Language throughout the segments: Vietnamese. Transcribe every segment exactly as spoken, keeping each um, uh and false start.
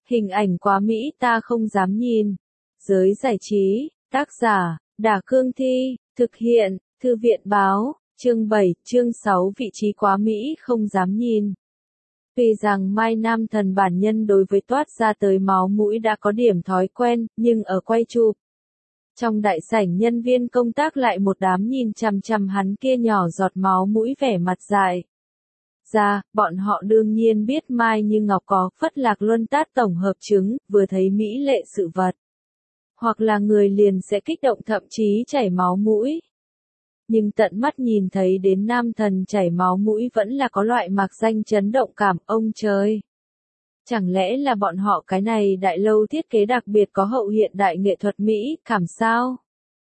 Hình ảnh quá mỹ ta không dám nhìn. Giới giải trí, tác giả, Đả Cương Thi, thực hiện, Thư viện báo, chương bảy, chương sáu vị trí quá mỹ không dám nhìn. Tuy rằng Mai Nam Thần bản nhân đối với toát ra tới máu mũi đã có điểm thói quen, nhưng ở quay chụp, trong đại sảnh nhân viên công tác lại một đám nhìn chằm chằm hắn kia nhỏ giọt máu mũi vẻ mặt dại ra, bọn họ đương nhiên biết Mai Như Ngọc có Phất Lạc Luân Tát tổng hợp chứng, vừa thấy mỹ lệ sự vật, hoặc là người liền sẽ kích động thậm chí chảy máu mũi. Nhưng tận mắt nhìn thấy đến nam thần chảy máu mũi vẫn là có loại mạc danh chấn động cảm, ông trời. Chẳng lẽ là bọn họ cái này đại lâu thiết kế đặc biệt có hậu hiện đại nghệ thuật Mỹ, cảm sao?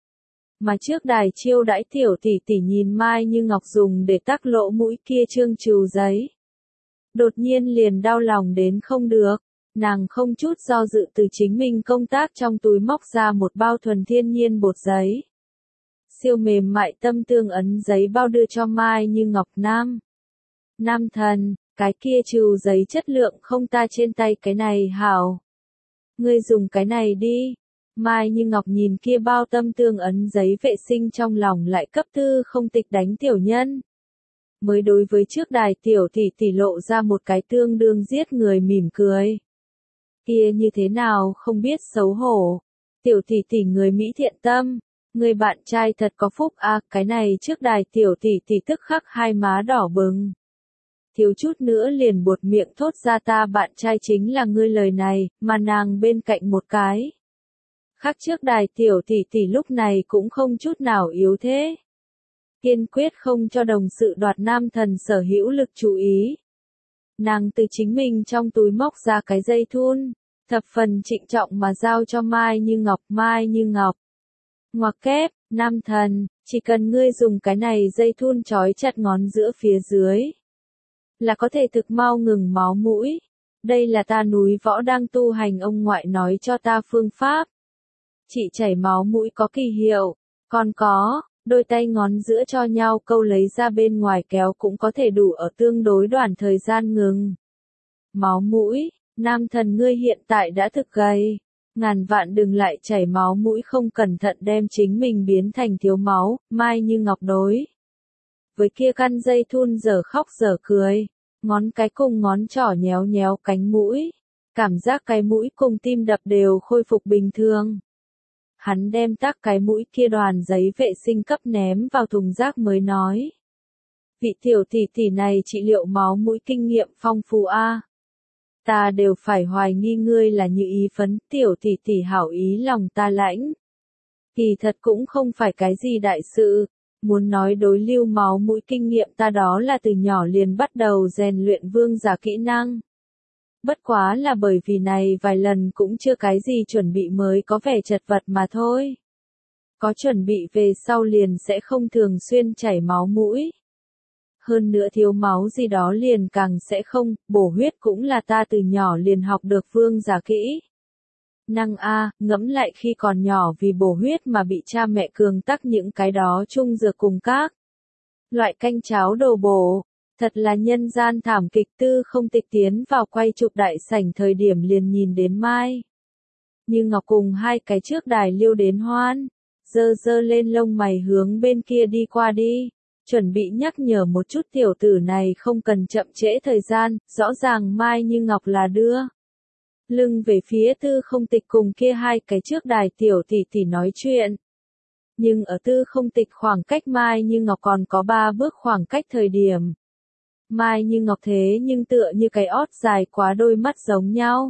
Mà trước đài chiêu đãi tiểu tỷ tỷ nhìn Mai Như Ngọc dùng để tắc lỗ mũi kia trương trừ giấy. Đột nhiên liền đau lòng đến không được, nàng không chút do dự từ chính mình công tác trong túi móc ra một bao thuần thiên nhiên bột giấy. Siêu mềm mại tâm tương ấn giấy bao đưa cho Mai Như Ngọc. Nam. Nam thần, cái kia trừ giấy chất lượng không ta trên tay cái này hảo. Ngươi dùng cái này đi. Mai Như Ngọc nhìn kia bao tâm tương ấn giấy vệ sinh trong lòng lại cấp tư không tịch đánh tiểu nhân. Mới đối với trước đài tiểu tỷ tỷ lộ ra một cái tương đương giết người mỉm cười. Kia như thế nào không biết xấu hổ. Tiểu tỷ tỷ người Mỹ thiện tâm. Người bạn trai thật có phúc à, cái này trước đài tiểu tỷ tỷ tức khắc hai má đỏ bừng. Thiếu chút nữa liền buột miệng thốt ra ta bạn trai chính là ngươi lời này, mà nàng bên cạnh một cái. Khác trước đài tiểu tỷ tỷ lúc này cũng không chút nào yếu thế. Kiên quyết không cho đồng sự đoạt nam thần sở hữu lực chú ý. Nàng từ chính mình trong túi móc ra cái dây thun, thập phần trịnh trọng mà giao cho Mai Như Ngọc. Mai Như Ngọc. Ngoặc kép, nam thần, chỉ cần ngươi dùng cái này dây thun trói chặt ngón giữa phía dưới, là có thể thực mau ngừng máu mũi. Đây là ta núi võ đang tu hành ông ngoại nói cho ta phương pháp. Chị chảy máu mũi có kỳ hiệu, còn có, đôi tay ngón giữa cho nhau câu lấy ra bên ngoài kéo cũng có thể đủ ở tương đối đoạn thời gian ngừng máu mũi. Nam thần ngươi hiện tại đã thực gầy. Ngàn vạn đừng lại chảy máu mũi không cẩn thận đem chính mình biến thành thiếu máu. Mai Như Ngọc đối với kia căn dây thun giờ khóc giờ cười, ngón cái cùng ngón trỏ nhéo nhéo cánh mũi, cảm giác cái mũi cùng tim đập đều khôi phục bình thường. Hắn đem tắc cái mũi kia đoàn giấy vệ sinh cấp ném vào thùng rác mới nói. Vị tiểu tỷ tỷ này trị liệu máu mũi kinh nghiệm phong phú a. Ta đều phải hoài nghi ngươi là như ý phấn, tiểu tỷ tỷ hảo ý lòng ta lãnh. Kỳ thật cũng không phải cái gì đại sự, muốn nói đối lưu máu mũi kinh nghiệm ta đó là từ nhỏ liền bắt đầu rèn luyện vương giả kỹ năng. Bất quá là bởi vì này vài lần cũng chưa cái gì chuẩn bị mới có vẻ chật vật mà thôi. Có chuẩn bị về sau liền sẽ không thường xuyên chảy máu mũi. Hơn nữa thiếu máu gì đó liền càng sẽ không, bổ huyết cũng là ta từ nhỏ liền học được vương giả kỹ. Năng a, ngẫm lại khi còn nhỏ vì bổ huyết mà bị cha mẹ cường tắc những cái đó chung dược cùng các loại canh cháo đồ bổ, thật là nhân gian thảm kịch. Tư không tịch tiến vào quay chụp đại sảnh thời điểm liền nhìn đến Mai Như Ngọc cùng hai cái trước đài liêu đến hoan, dơ dơ lên lông mày hướng bên kia đi qua đi. Chuẩn bị nhắc nhở một chút tiểu tử này không cần chậm trễ thời gian, rõ ràng Mai Như Ngọc là đưa lưng về phía tư không tịch cùng kia hai cái trước đài tiểu tỷ tỷ nói chuyện. Nhưng ở tư không tịch khoảng cách Mai Như Ngọc còn có ba bước khoảng cách thời điểm. Mai Như Ngọc thế nhưng tựa như cái ót dài quá đôi mắt giống nhau.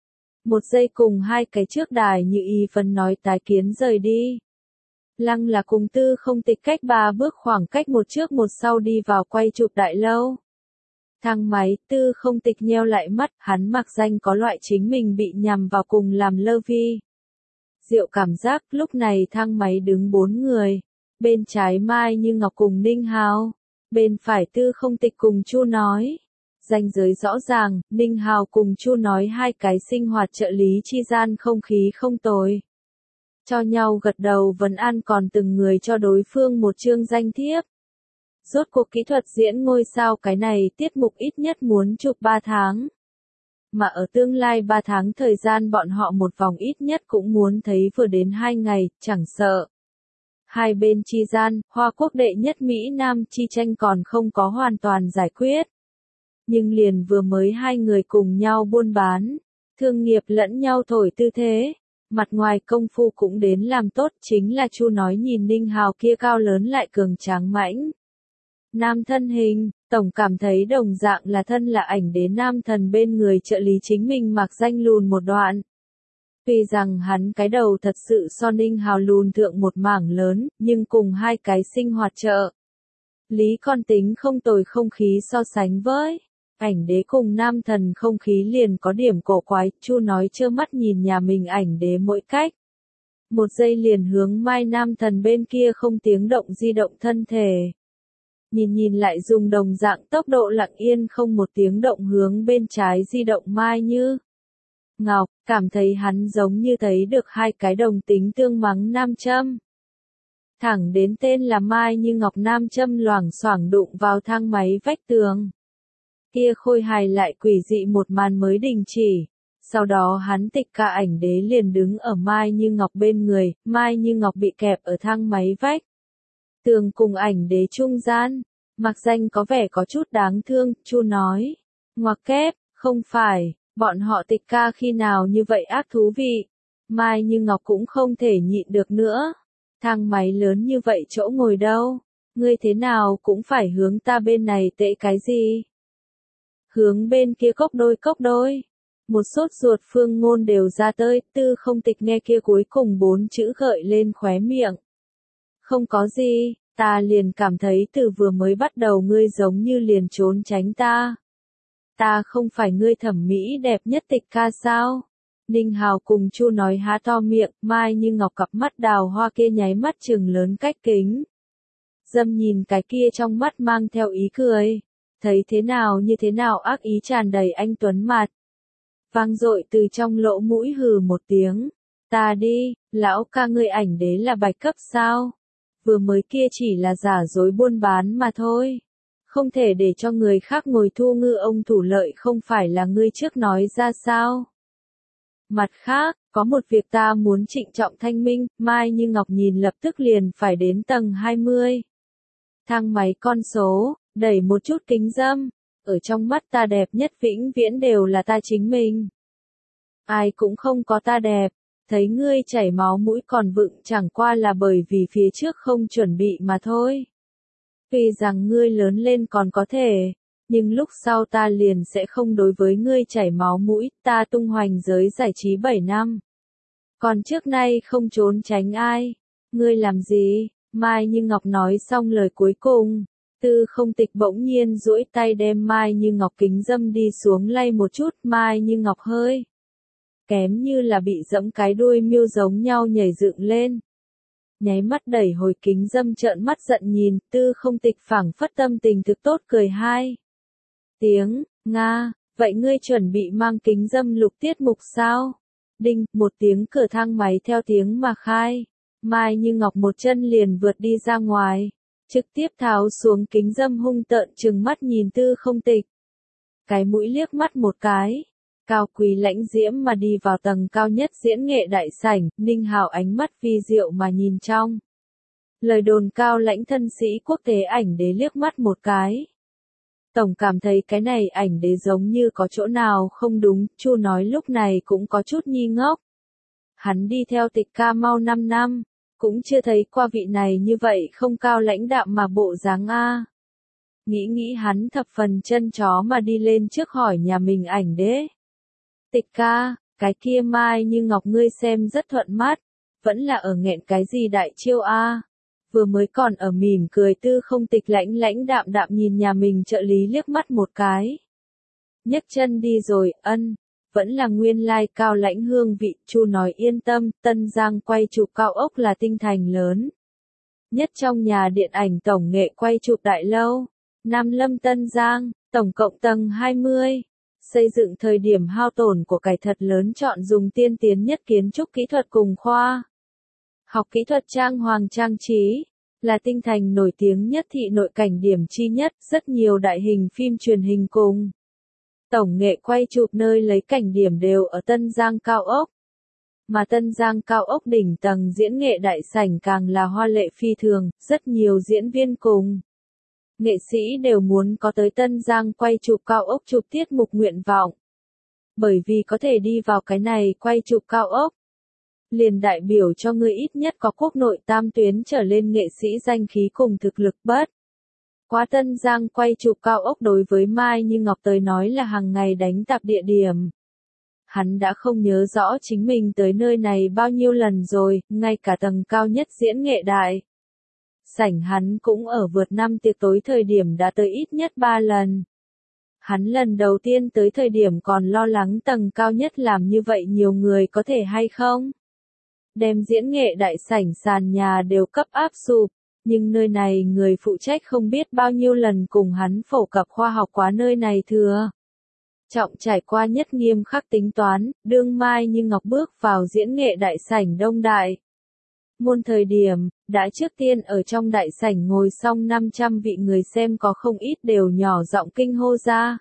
Một giây cùng hai cái trước đài như y phân nói tái kiến rời đi. Lăng là cùng tư không tịch cách ba bước khoảng cách một trước một sau đi vào quay chụp đại lâu. Thang máy, tư không tịch nheo lại mắt, hắn mặc danh có loại chính mình bị nhằm vào cùng làm lơ vi. Diệu cảm giác, lúc này thang máy đứng bốn người. Bên trái Mai Như Ngọc cùng Ninh Hào. Bên phải tư không tịch cùng Chu Nói. Ranh giới rõ ràng, Ninh Hào cùng Chu Nói hai cái sinh hoạt trợ lý chi gian không khí không tồi. Cho nhau gật đầu vấn an còn từng người cho đối phương một chương danh thiếp. Rốt cuộc kỹ thuật diễn ngôi sao cái này tiết mục ít nhất muốn chụp ba tháng. mà ở tương lai ba tháng thời gian bọn họ một vòng ít nhất cũng muốn thấy vừa đến hai ngày, chẳng sợ. Hai bên chi gian, Hoa quốc đệ nhất Mỹ Nam chi tranh còn không có hoàn toàn giải quyết. Nhưng liền vừa mới hai người cùng nhau buôn bán, thương nghiệp lẫn nhau thổi tư thế, mặt ngoài công phu cũng đến làm tốt, chính là Chu nói nhìn Ninh Hào kia cao lớn lại cường tráng mãnh. Nam thân hình, tổng cảm thấy đồng dạng là thân là ảnh đế nam thần bên người trợ lý chính mình mặc danh lùn một đoạn. Tuy rằng hắn cái đầu thật sự so Ninh Hào lùn thượng một mảng lớn, nhưng cùng hai cái sinh hoạt trợ lý con tính không tồi không khí so sánh với. Ảnh đế cùng nam thần không khí liền có điểm cổ quái, Chu nói trơ mắt nhìn nhà mình ảnh đế mỗi cách. Một giây liền hướng Mai nam thần bên kia không tiếng động di động thân thể. Nhìn nhìn lại dùng đồng dạng tốc độ lặng yên không một tiếng động hướng bên trái di động Mai Như Ngọc, cảm thấy hắn giống như thấy được hai cái đồng tính tương mắng nam châm. Thẳng đến tên là Mai Như Ngọc nam châm loảng xoảng đụng vào thang máy vách tường. Kia khôi hài lại quỷ dị một màn mới đình chỉ. Sau đó hắn tịch ca ảnh đế liền đứng ở Mai Như Ngọc bên người, Mai Như Ngọc bị kẹp ở thang máy vách tường cùng ảnh đế trung gian. Mặc danh có vẻ có chút đáng thương, Chu nói. Ngoặc kép, không phải, bọn họ tịch ca khi nào như vậy ác thú vị. Mai Như Ngọc cũng không thể nhịn được nữa. Thang máy lớn như vậy chỗ ngồi đâu. Ngươi thế nào cũng phải hướng ta bên này tệ cái gì. Hướng bên kia cốc đôi cốc đôi. Một sốt ruột Phương Ngôn đều ra tới, Tư Không Tịch nghe kia cuối cùng bốn chữ gợi lên khóe miệng. Không có gì, ta liền cảm thấy từ vừa mới bắt đầu ngươi giống như liền trốn tránh ta. Ta không phải ngươi thẩm mỹ đẹp nhất tịch ca sao? Ninh Hào cùng Chu nói há to miệng, Mai Như Ngọc cặp mắt đào hoa kia nháy mắt trừng lớn cách kính. Dâm nhìn cái kia trong mắt mang theo ý cười. Thấy thế nào như thế nào ác ý tràn đầy anh tuấn mặt. Vang dội từ trong lỗ mũi hừ một tiếng. Ta đi, lão ca ngươi ảnh đế là bạch cấp sao? Vừa mới kia chỉ là giả dối buôn bán mà thôi. Không thể để cho người khác ngồi thu ngư ông thủ lợi không phải là ngươi trước nói ra sao? Mặt khác, có một việc ta muốn trịnh trọng thanh minh, Mai Như Ngọc nhìn lập tức liền phải đến tầng hai mươi. Thang máy con số, đẩy một chút kính dâm, ở trong mắt ta đẹp nhất vĩnh viễn đều là ta chính mình. Ai cũng không có ta đẹp, thấy ngươi chảy máu mũi còn vựng chẳng qua là bởi vì phía trước không chuẩn bị mà thôi. Vì rằng ngươi lớn lên còn có thể, nhưng lúc sau ta liền sẽ không đối với ngươi chảy máu mũi, ta tung hoành giới giải trí bảy năm. Còn trước nay không trốn tránh ai, ngươi làm gì? Mai Như Ngọc nói xong lời cuối cùng. Tư Không Tịch bỗng nhiên duỗi tay đem Mai Như Ngọc kính dâm đi xuống lay một chút, Mai Như Ngọc hơi kém như là bị dẫm cái đuôi miêu giống nhau nhảy dựng lên. Nháy mắt đẩy hồi kính dâm trợn mắt giận nhìn, Tư Không Tịch phảng phất tâm tình thực tốt cười hai tiếng, Nga, vậy ngươi chuẩn bị mang kính dâm lục tiết mục sao? Đinh, một tiếng cửa thang máy theo tiếng mà khai. Mai Như Ngọc một chân liền vượt đi ra ngoài. Trực tiếp tháo xuống kính dâm hung tợn trừng mắt nhìn Tư Không Tịch. Cái mũi liếc mắt một cái. Cao quý lãnh diễm mà đi vào tầng cao nhất diễn nghệ đại sảnh, Ninh Hào ánh mắt vi diệu mà nhìn trong. Lời đồn cao lãnh thân sĩ quốc tế ảnh đế liếc mắt một cái. Tổng cảm thấy cái này ảnh đế giống như có chỗ nào không đúng, Chu nói lúc này cũng có chút nhi ngốc. Hắn đi theo tịch ca mau năm năm. Cũng chưa thấy qua vị này như vậy không cao lãnh đạm mà bộ dáng a. Nghĩ nghĩ hắn thập phần chân chó mà đi lên trước hỏi nhà mình ảnh đế. Tịch ca, cái kia Mai Như Ngọc ngươi xem rất thuận mắt, vẫn là ở nghẹn cái gì đại chiêu a? Vừa mới còn ở mỉm cười Tư Không Tịch lãnh lãnh đạm đạm nhìn nhà mình trợ lý liếc mắt một cái. Nhấc chân đi rồi, ân. Vẫn là nguyên lai cao lãnh hương vị, Chu nói yên tâm, Tân Giang quay chụp cao ốc là tinh thành lớn. Nhất trong nhà điện ảnh tổng nghệ quay chụp đại lâu, Nam Lâm Tân Giang, tổng cộng tầng hai mươi. Xây dựng thời điểm hao tổn của cải thật lớn chọn dùng tiên tiến nhất kiến trúc kỹ thuật cùng khoa. Học kỹ thuật trang hoàng trang trí, là tinh thành nổi tiếng nhất thị nội cảnh điểm chi nhất, rất nhiều đại hình phim truyền hình cùng. Tổng nghệ quay chụp nơi lấy cảnh điểm đều ở Tân Giang Cao ốc. Mà Tân Giang Cao ốc đỉnh tầng diễn nghệ đại sảnh càng là hoa lệ phi thường, rất nhiều diễn viên cùng nghệ sĩ đều muốn có tới Tân Giang quay chụp cao ốc chụp tiết mục nguyện vọng. Bởi vì có thể đi vào cái này quay chụp cao ốc, liền đại biểu cho người ít nhất có quốc nội tam tuyến trở lên nghệ sĩ danh khí cùng thực lực bất. Quá Tân Giang quay chụp cao ốc đối với Mai Như Ngọc tới nói là hàng ngày đánh tạp địa điểm. Hắn đã không nhớ rõ chính mình tới nơi này bao nhiêu lần rồi, ngay cả tầng cao nhất diễn nghệ đại sảnh hắn cũng ở vượt năm tiệc tối thời điểm đã tới ít nhất ba lần. Hắn lần đầu tiên tới thời điểm còn lo lắng tầng cao nhất làm như vậy nhiều người có thể hay không. Đem diễn nghệ đại sảnh sàn nhà đều cấp áp sụp, nhưng nơi này người phụ trách không biết bao nhiêu lần cùng hắn phổ cập khoa học quá nơi này thừa. Trọng trải qua nhất nghiêm khắc tính toán, đương Mai Như Ngọc bước vào diễn nghệ đại sảnh đông đại môn thời điểm, đã trước tiên ở trong đại sảnh ngồi xong năm trăm vị người xem có không ít đều nhỏ giọng kinh hô ra.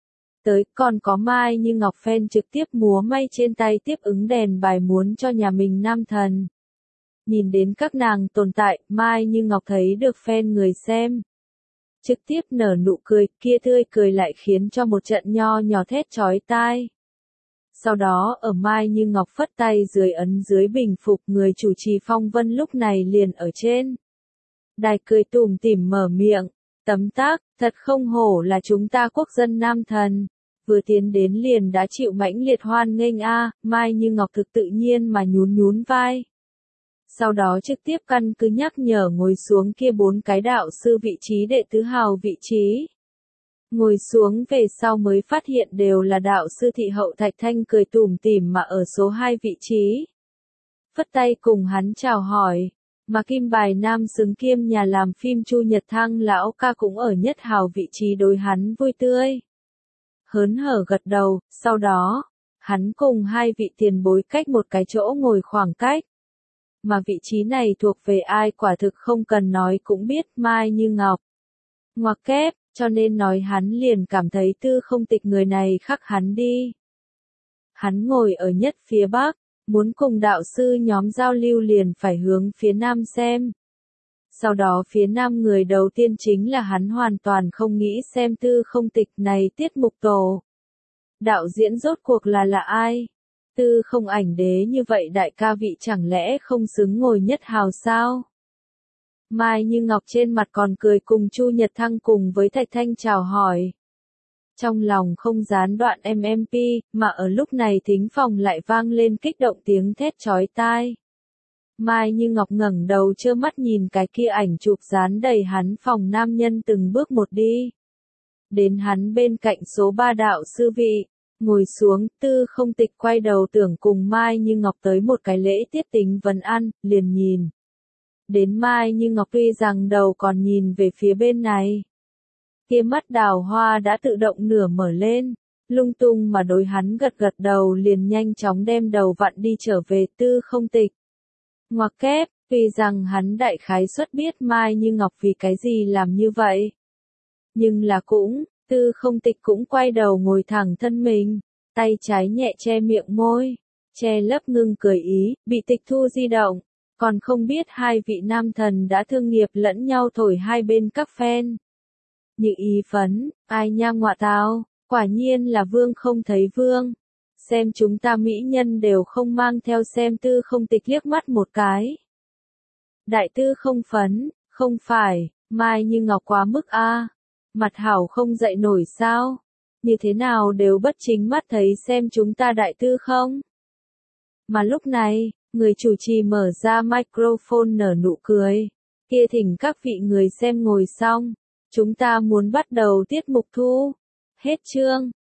Tới còn có Mai Như Ngọc fan trực tiếp múa may trên tay tiếp ứng đèn bài muốn cho nhà mình nam thần. Nhìn đến các nàng tồn tại, Mai Như Ngọc thấy được fan người xem trực tiếp nở nụ cười, kia tươi cười lại khiến cho một trận nho nhỏ thét chói tai. Sau đó ở Mai Như Ngọc phất tay dưới ấn dưới bình phục, người chủ trì Phong Vân lúc này liền ở trên đài cười tủm tỉm mở miệng, tấm tắc, thật không hổ là chúng ta quốc dân nam thần, vừa tiến đến liền đã chịu mãnh liệt hoan nghênh a. Mai Như Ngọc thực tự nhiên mà nhún nhún vai. Sau đó trực tiếp căn cứ nhắc nhở ngồi xuống kia bốn cái đạo sư vị trí đệ tứ hào vị trí. Ngồi xuống về sau mới phát hiện đều là đạo sư Thị Hậu Thạch Thanh cười tủm tỉm mà ở số hai vị trí. Phất tay cùng hắn chào hỏi, mà kim bài nam xứng kiêm nhà làm phim Chu Nhật Thăng lão ca cũng ở nhất hào vị trí đối hắn vui tươi. Hớn hở gật đầu, sau đó, hắn cùng hai vị tiền bối cách một cái chỗ ngồi khoảng cách. Mà vị trí này thuộc về ai quả thực không cần nói cũng biết, Mai Như Ngọc. Ngoặc kép, cho nên nói hắn liền cảm thấy Tư Không Tịch người này khắc hắn đi. Hắn ngồi ở nhất phía bắc, muốn cùng đạo sư nhóm giao lưu liền phải hướng phía nam xem. Sau đó phía nam người đầu tiên chính là hắn hoàn toàn không nghĩ xem Tư Không Tịch này tiết mục tổ. Đạo diễn rốt cuộc là là ai? Tư Không Ảnh Đế như vậy đại ca vị chẳng lẽ không xứng ngồi nhất hào sao? Mai Như Ngọc trên mặt còn cười cùng Chu Nhật Thăng cùng với Thạch Thanh chào hỏi. Trong lòng không gián đoạn em em pê, mà ở lúc này thính phòng lại vang lên kích động tiếng thét chói tai. Mai Như Ngọc ngẩng đầu trơ mắt nhìn cái kia ảnh chụp dán đầy hắn phòng nam nhân từng bước một đi. Đến hắn bên cạnh số ba đạo sư vị, ngồi xuống, Tư Không Tịch quay đầu tưởng cùng Mai Như Ngọc tới một cái lễ tiết tính vấn ăn, liền nhìn. Đến Mai Như Ngọc tuy rằng đầu còn nhìn về phía bên này. Kia mắt đào hoa đã tự động nửa mở lên, lung tung mà đối hắn gật gật đầu liền nhanh chóng đem đầu vặn đi trở về Tư Không Tịch. Ngoặc kép, tuy rằng hắn đại khái suất biết Mai Như Ngọc vì cái gì làm như vậy. Nhưng là cũng, Tư Không Tịch cũng quay đầu ngồi thẳng thân mình, tay trái nhẹ che miệng môi, che lấp ngưng cười ý, bị tịch thu di động. Còn không biết hai vị nam thần đã thương nghiệp lẫn nhau thổi hai bên các fan. Như ý phấn, ai nha ngọa tao, quả nhiên là vương không thấy vương. Xem chúng ta mỹ nhân đều không mang theo xem Tư Không Tịch liếc mắt một cái. Đại Tư Không phấn, không phải, Mai Như Ngọc quá mức a, mặt hảo không dậy nổi sao? Như thế nào đều bất chính mắt thấy xem chúng ta đại tư không? Mà lúc này, người chủ trì mở ra microphone nở nụ cười. Kia thỉnh các vị người xem ngồi xong. Chúng ta muốn bắt đầu tiết mục thu. Hết chương.